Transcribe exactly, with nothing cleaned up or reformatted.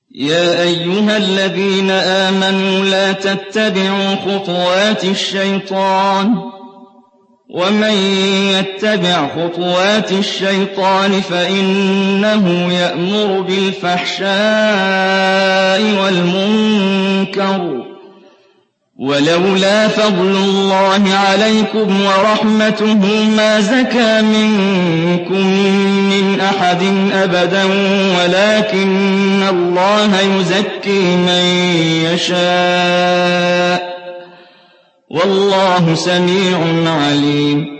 يَا أَيُّهَا الَّذِينَ آمَنُوا لَا تَتَّبِعُوا خُطُوَاتِ الشَّيْطَانِ ۚ وَمَن يَتَّبِعْ خُطُوَاتِ الشَّيْطَانِ فَإِنَّهُ يَأْمُرُ بِالْفَحْشَاءِ وَالْمُنكَرِ ۚ وَلَوْلَا فَضْلُ اللَّهِ عَلَيْكُمْ وَرَحْمَتُهُ مَا زَكَىٰ مِنكُم مِّنْ أَحَدٍ أَبَدًا وَلَٰكِنَّ اللَّهَ يُزَكِّي مَن يَشَاءُ ۗ وَاللَّهُ سَمِيعٌ عَلِيمٌ.